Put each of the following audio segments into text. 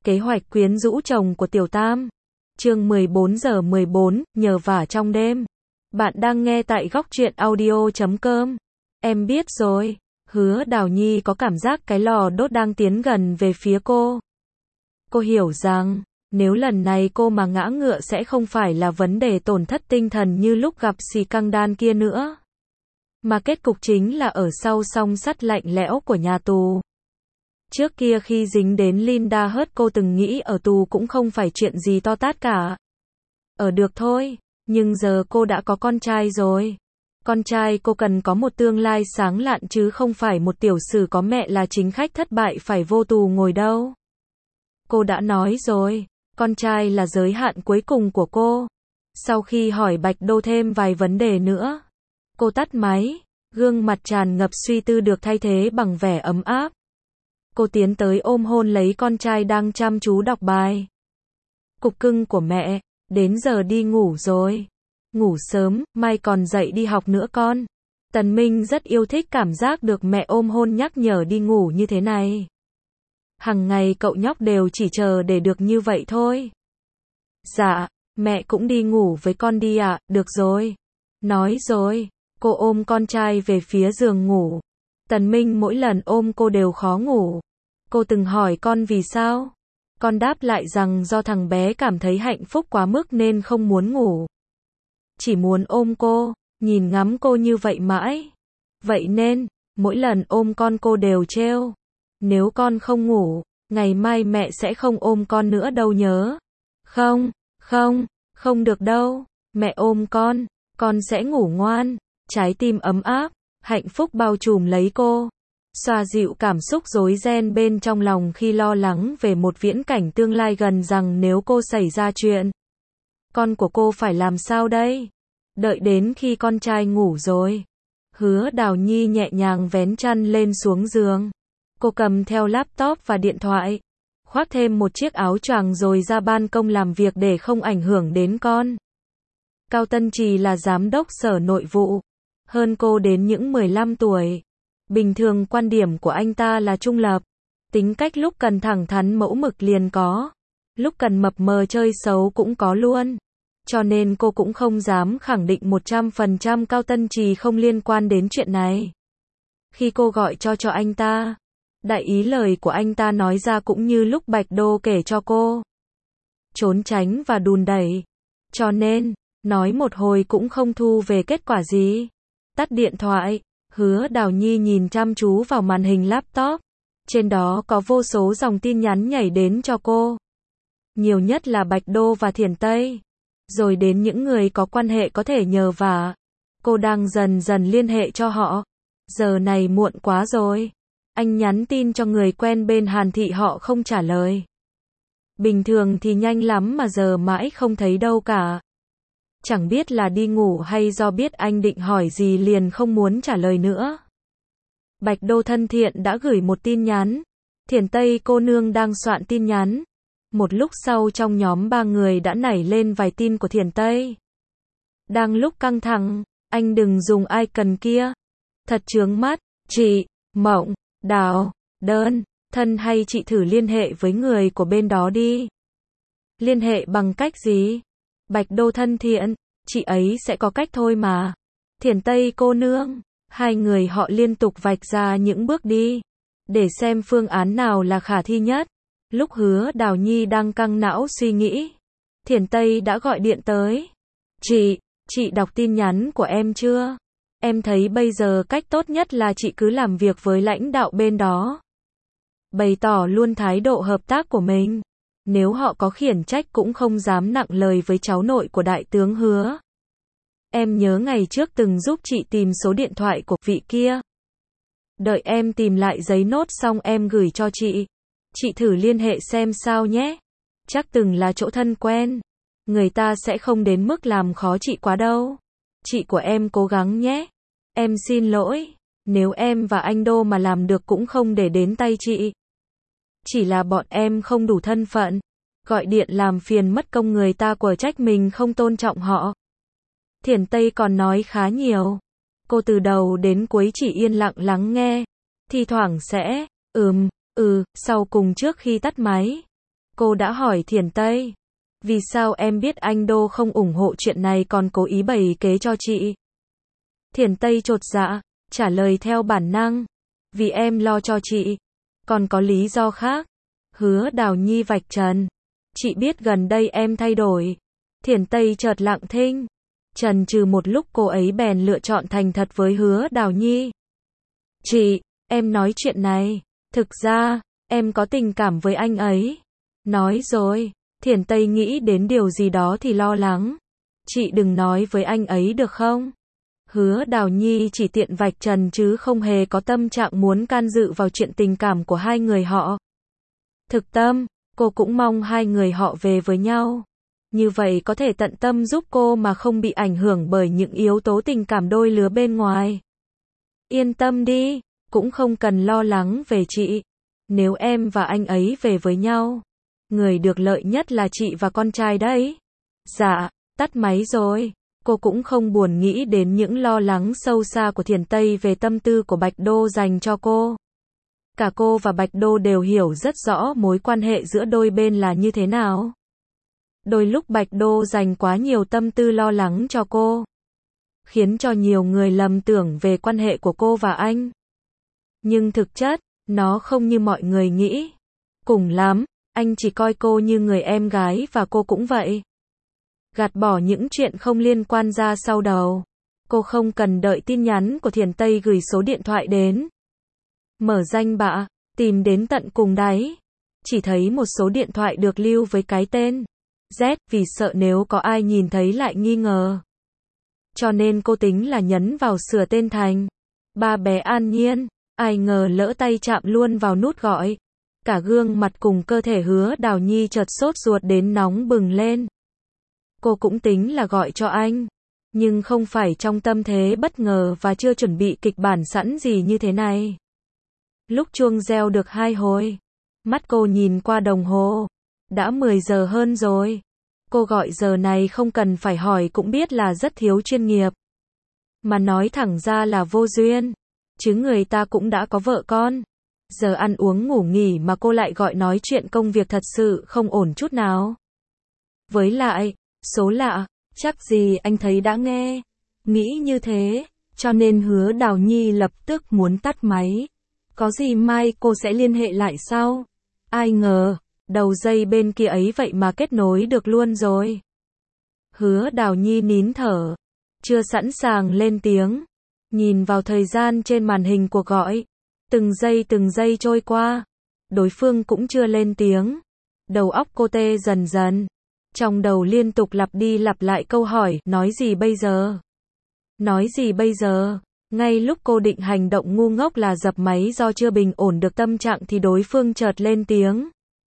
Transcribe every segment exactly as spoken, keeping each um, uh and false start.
Kế hoạch quyến rũ chồng của Tiểu Tam. Chương mười bốn giờ mười bốn, nhờ vả trong đêm. Bạn đang nghe tại góc truyện audio chấm com. Em biết rồi. Hứa Đào Nhi có cảm giác cái lò đốt đang tiến gần về phía cô. Cô hiểu rằng, nếu lần này cô mà ngã ngựa sẽ không phải là vấn đề tổn thất tinh thần như lúc gặp xì căng đan kia nữa. Mà kết cục chính là ở sau song sắt lạnh lẽo của nhà tù. Trước kia khi dính đến Linda Hurt cô từng nghĩ ở tù cũng không phải chuyện gì to tát cả. Ở được thôi, nhưng giờ cô đã có con trai rồi. Con trai cô cần có một tương lai sáng lạn chứ không phải một tiểu sử có mẹ là chính khách thất bại phải vô tù ngồi đâu. Cô đã nói rồi, con trai là giới hạn cuối cùng của cô. Sau khi hỏi Bạch Đô thêm vài vấn đề nữa, cô tắt máy, gương mặt tràn ngập suy tư được thay thế bằng vẻ ấm áp. Cô tiến tới ôm hôn lấy con trai đang chăm chú đọc bài. Cục cưng của mẹ, đến giờ đi ngủ rồi. Ngủ sớm, mai còn dậy đi học nữa con. Tần Minh rất yêu thích cảm giác được mẹ ôm hôn nhắc nhở đi ngủ như thế này. Hằng ngày cậu nhóc đều chỉ chờ để được như vậy thôi. Dạ, mẹ cũng đi ngủ với con đi ạ, à, được rồi. Nói rồi, cô ôm con trai về phía giường ngủ. Tần Minh mỗi lần ôm cô đều khó ngủ. Cô từng hỏi con vì sao? Con đáp lại rằng do thằng bé cảm thấy hạnh phúc quá mức nên không muốn ngủ. Chỉ muốn ôm cô, nhìn ngắm cô như vậy mãi. Vậy nên, mỗi lần ôm con cô đều trêu. Nếu con không ngủ, ngày mai mẹ sẽ không ôm con nữa đâu nhớ. Không, không, không được đâu. Mẹ ôm con, con sẽ ngủ ngoan. Trái tim ấm áp, hạnh phúc bao trùm lấy cô. Xoa dịu cảm xúc rối ren bên trong lòng khi lo lắng về một viễn cảnh tương lai gần rằng nếu cô xảy ra chuyện, con của cô phải làm sao đây? Đợi đến khi con trai ngủ rồi, Hứa Đào Nhi nhẹ nhàng vén chăn lên xuống giường. Cô cầm theo laptop và điện thoại, khoác thêm một chiếc áo choàng rồi ra ban công làm việc để không ảnh hưởng đến con. Cao Tân Trì là giám đốc sở nội vụ, hơn cô đến những mười lăm tuổi. Bình thường quan điểm của anh ta là trung lập, tính cách lúc cần thẳng thắn mẫu mực liền có, lúc cần mập mờ chơi xấu cũng có luôn. Cho nên cô cũng không dám khẳng định một trăm phần trăm Cao Tân Trì không liên quan đến chuyện này. Khi cô gọi cho cho anh ta, đại ý lời của anh ta nói ra cũng như lúc Bạch Đô kể cho cô. Trốn tránh và đùn đẩy. Cho nên, nói một hồi cũng không thu về kết quả gì. Tắt điện thoại, Hứa Đào Nhi nhìn chăm chú vào màn hình laptop. Trên đó có vô số dòng tin nhắn nhảy đến cho cô. Nhiều nhất là Bạch Đô và Thiển Tây. Rồi đến những người có quan hệ có thể nhờ vả. Cô đang dần dần liên hệ cho họ. Giờ này muộn quá rồi. Anh nhắn tin cho người quen bên Hàn Thị họ không trả lời. Bình thường thì nhanh lắm mà giờ mãi không thấy đâu cả. Chẳng biết là đi ngủ hay do biết anh định hỏi gì liền không muốn trả lời nữa. Bạch Đô thân thiện đã gửi một tin nhắn. Thiển Tây cô nương đang soạn tin nhắn. Một lúc sau trong nhóm ba người đã nảy lên vài tin của Thiển Tây. Đang lúc căng thẳng, anh đừng dùng icon kia. Thật chướng mắt, chị, Mộng, Đào, Đơn, thân hay chị thử liên hệ với người của bên đó đi. Liên hệ bằng cách gì? Bạch Đô thân thiện, chị ấy sẽ có cách thôi mà. Thiển Tây cô nương, hai người họ liên tục vạch ra những bước đi, để xem phương án nào là khả thi nhất. Lúc Hứa Đào Nhi đang căng não suy nghĩ, Thiển Tây đã gọi điện tới. Chị, chị đọc tin nhắn của em chưa? Em thấy bây giờ cách tốt nhất là chị cứ làm việc với lãnh đạo bên đó. Bày tỏ luôn thái độ hợp tác của mình. Nếu họ có khiển trách cũng không dám nặng lời với cháu nội của đại tướng Hứa. Em nhớ ngày trước từng giúp chị tìm số điện thoại của vị kia. Đợi em tìm lại giấy nốt xong em gửi cho chị. Chị thử liên hệ xem sao nhé. Chắc từng là chỗ thân quen. Người ta sẽ không đến mức làm khó chị quá đâu. Chị của em cố gắng nhé. Em xin lỗi. Nếu em và anh Đô mà làm được cũng không để đến tay chị. Chỉ là bọn em không đủ thân phận. Gọi điện làm phiền mất công người ta quở trách mình không tôn trọng họ. Thiển Tây còn nói khá nhiều. Cô từ đầu đến cuối chỉ yên lặng lắng nghe. Thi thoảng sẽ, ừm, ừ, sau cùng trước khi tắt máy. Cô đã hỏi Thiển Tây. Vì sao em biết anh Đô không ủng hộ chuyện này còn cố ý bày kế cho chị? Thiển Tây chột dạ, trả lời theo bản năng. Vì em lo cho chị. Còn có lý do khác. Hứa Đào Nhi vạch trần. Chị biết gần đây em thay đổi. Thiển Tây chợt lặng thinh. Chần chừ một lúc cô ấy bèn lựa chọn thành thật với Hứa Đào Nhi. Chị, em nói chuyện này. Thực ra, em có tình cảm với anh ấy. Nói rồi. Thiển Tây nghĩ đến điều gì đó thì lo lắng. Chị đừng nói với anh ấy được không? Hứa Đào Nhi chỉ tiện vạch trần chứ không hề có tâm trạng muốn can dự vào chuyện tình cảm của hai người họ. Thực tâm, cô cũng mong hai người họ về với nhau. Như vậy có thể tận tâm giúp cô mà không bị ảnh hưởng bởi những yếu tố tình cảm đôi lứa bên ngoài. Yên tâm đi, cũng không cần lo lắng về chị. Nếu em và anh ấy về với nhau, người được lợi nhất là chị và con trai đấy. Dạ, tắt máy rồi. Cô cũng không buồn nghĩ đến những lo lắng sâu xa của Thiển Tây về tâm tư của Bạch Đô dành cho cô. Cả cô và Bạch Đô đều hiểu rất rõ mối quan hệ giữa đôi bên là như thế nào. Đôi lúc Bạch Đô dành quá nhiều tâm tư lo lắng cho cô, khiến cho nhiều người lầm tưởng về quan hệ của cô và anh. Nhưng thực chất, nó không như mọi người nghĩ. Cùng lắm, anh chỉ coi cô như người em gái và cô cũng vậy. Gạt bỏ những chuyện không liên quan ra sau đầu. Cô không cần đợi tin nhắn của Thiển Tây gửi số điện thoại đến. Mở danh bạ, tìm đến tận cùng đáy. Chỉ thấy một số điện thoại được lưu với cái tên Z vì sợ nếu có ai nhìn thấy lại nghi ngờ. Cho nên cô tính là nhấn vào sửa tên thành Ba bé An Nhiên. Ai ngờ lỡ tay chạm luôn vào nút gọi. Cả gương mặt cùng cơ thể Hứa Đào Nhi chợt sốt ruột đến nóng bừng lên. Cô cũng tính là gọi cho anh, nhưng không phải trong tâm thế bất ngờ và chưa chuẩn bị kịch bản sẵn gì như thế này. Lúc chuông reo được hai hồi, mắt cô nhìn qua đồng hồ, đã mười giờ hơn rồi. Cô gọi giờ này không cần phải hỏi cũng biết là rất thiếu chuyên nghiệp. Mà nói thẳng ra là vô duyên, chứ người ta cũng đã có vợ con. Giờ ăn uống ngủ nghỉ mà cô lại gọi nói chuyện công việc thật sự không ổn chút nào. Với lại, số lạ, chắc gì anh thấy đã nghe. Nghĩ như thế, cho nên Hứa Đào Nhi lập tức muốn tắt máy. Có gì mai cô sẽ liên hệ lại sau. Ai ngờ, đầu dây bên kia ấy vậy mà kết nối được luôn rồi. Hứa Đào Nhi nín thở, chưa sẵn sàng lên tiếng. Nhìn vào thời gian trên màn hình cuộc gọi. Từng giây từng giây trôi qua. Đối phương cũng chưa lên tiếng. Đầu óc cô tê dần dần. Trong đầu liên tục lặp đi lặp lại câu hỏi, nói gì bây giờ? Nói gì bây giờ? Ngay lúc cô định hành động ngu ngốc là dập máy do chưa bình ổn được tâm trạng thì đối phương chợt lên tiếng.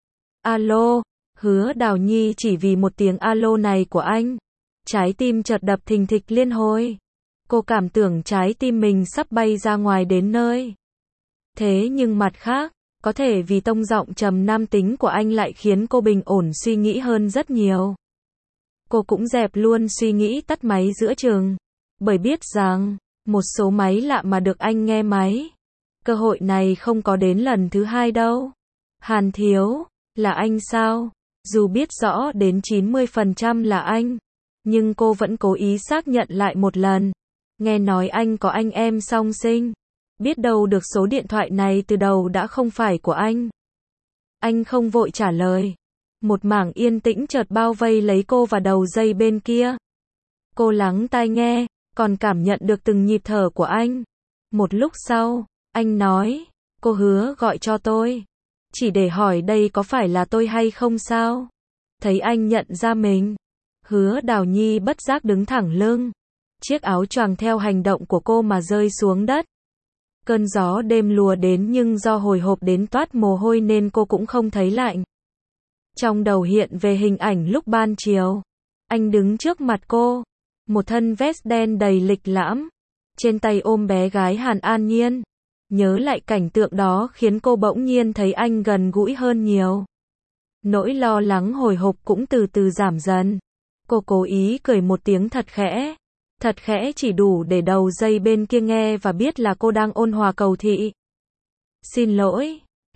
Alo, Hứa Đào Nhi chỉ vì một tiếng alo này của anh. Trái tim chợt đập thình thịch liên hồi. Cô cảm tưởng trái tim mình sắp bay ra ngoài đến nơi. Thế nhưng mặt khác, có thể vì tông giọng trầm nam tính của anh lại khiến cô bình ổn suy nghĩ hơn rất nhiều. Cô cũng dẹp luôn suy nghĩ tắt máy giữa chừng. Bởi biết rằng, một số máy lạ mà được anh nghe máy. Cơ hội này không có đến lần thứ hai đâu. Hàn Thiếu, là anh sao? Dù biết rõ đến chín mươi phần trăm là anh, nhưng cô vẫn cố ý xác nhận lại một lần. Nghe nói anh có anh em song sinh. Biết đâu được số điện thoại này từ đầu đã không phải của anh. Anh không vội trả lời. Một mảng yên tĩnh chợt bao vây lấy cô và đầu dây bên kia. Cô lắng tai nghe, còn cảm nhận được từng nhịp thở của anh. Một lúc sau, anh nói, cô hứa gọi cho tôi. Chỉ để hỏi đây có phải là tôi hay không sao? Thấy anh nhận ra mình. Hứa Đào Nhi bất giác đứng thẳng lưng. Chiếc áo choàng theo hành động của cô mà rơi xuống đất. Cơn gió đêm lùa đến nhưng do hồi hộp đến toát mồ hôi nên cô cũng không thấy lạnh. Trong đầu hiện về hình ảnh lúc ban chiều. Anh đứng trước mặt cô. Một thân vest đen đầy lịch lãm. Trên tay ôm bé gái Hàn An Nhiên. Nhớ lại cảnh tượng đó khiến cô bỗng nhiên thấy anh gần gũi hơn nhiều. Nỗi lo lắng hồi hộp cũng từ từ giảm dần. Cô cố ý cười một tiếng thật khẽ. Thật khẽ chỉ đủ để đầu dây bên kia nghe và biết là cô đang ôn hòa cầu thị. Xin lỗi,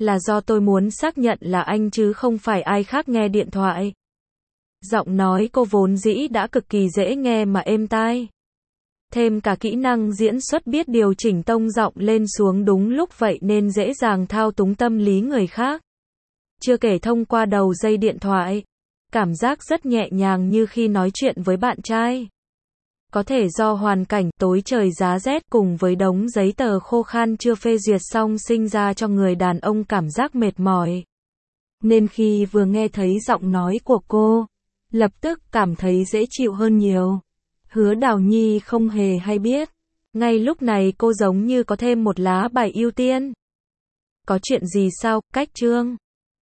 Là do tôi muốn xác nhận là anh chứ không phải ai khác nghe điện thoại. Giọng nói cô vốn dĩ đã cực kỳ dễ nghe mà êm tai. Thêm cả kỹ năng diễn xuất biết điều chỉnh tông giọng lên xuống đúng lúc vậy nên dễ dàng thao túng tâm lý người khác. Chưa kể thông qua đầu dây điện thoại, cảm giác rất nhẹ nhàng như khi nói chuyện với bạn trai. Có thể do hoàn cảnh tối trời giá rét cùng với đống giấy tờ khô khan chưa phê duyệt xong sinh ra cho người đàn ông cảm giác mệt mỏi. Nên khi vừa nghe thấy giọng nói của cô, lập tức cảm thấy dễ chịu hơn nhiều. Hứa Đào Nhi không hề hay biết. Ngay lúc này cô giống như có thêm một lá bài ưu tiên. Có chuyện gì sao, Cách Trương?